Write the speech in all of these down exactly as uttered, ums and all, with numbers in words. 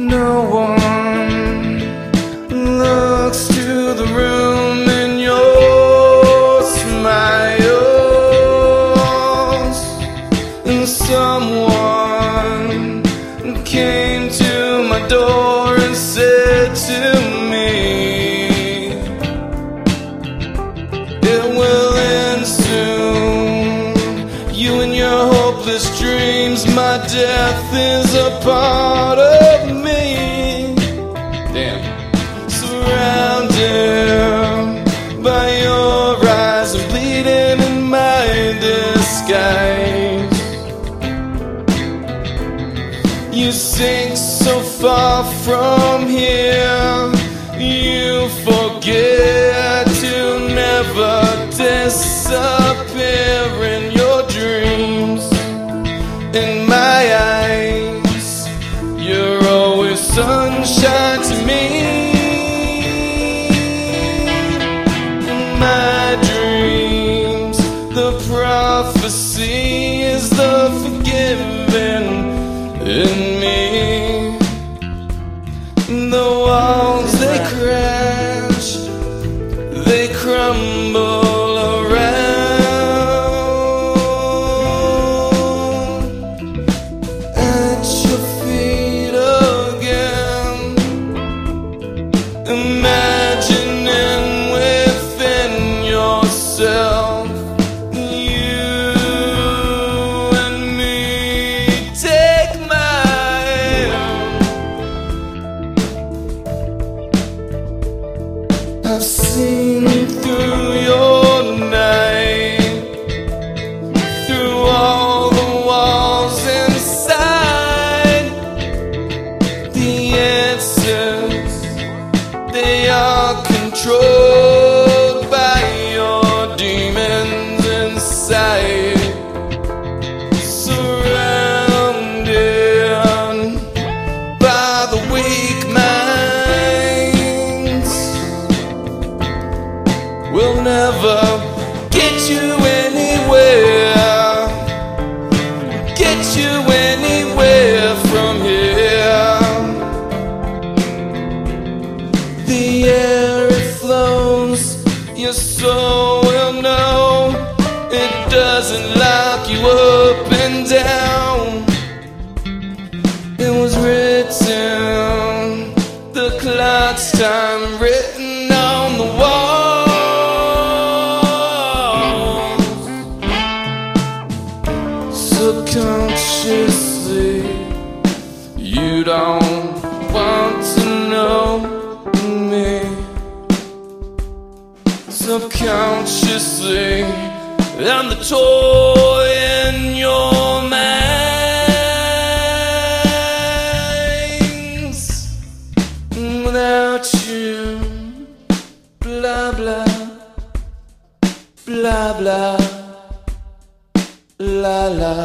No one looks to the room in your smiles, and someone came to my door and said to me, it will end soon, you and your hopeless dreams. My death is a part of me. Damn. Surrounded by your eyes and bleeding in my disguise. You sink so far from here, you forget to never disappear in your dreams. In my eyes, you're always sunshine to me. In my dreams, the prophecy is the forgiven in me. The walls, they crash, they crumble around at your feet again, imagining within yourself you and me. Take my I've seen through your night, through all the walls inside. The answers, they are controlled by your demons inside. Surrounded by the weak minds, we'll never get you anywhere, get you anywhere from here. The air, it flows, your soul will know. It doesn't lock you up and down. It was written, the clock's time written on the wall. Subconsciously, you don't want to know me. Subconsciously, I'm the toy in your minds. Without you, blah blah, blah blah, la la.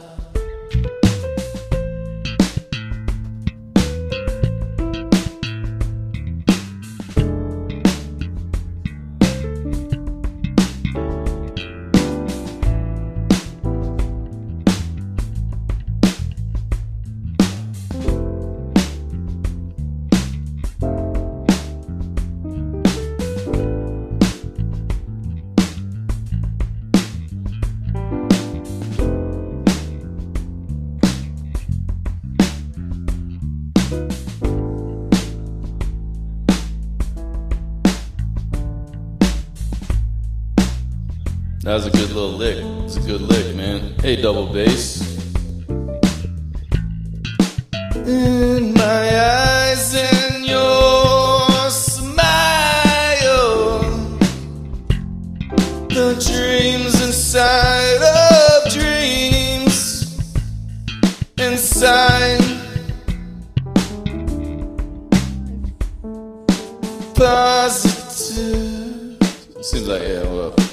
That was a good little lick. It's a good lick, man. Hey, double bass. In my eyes and your smile, the dreams inside of dreams, inside positive. Seems like, yeah, well.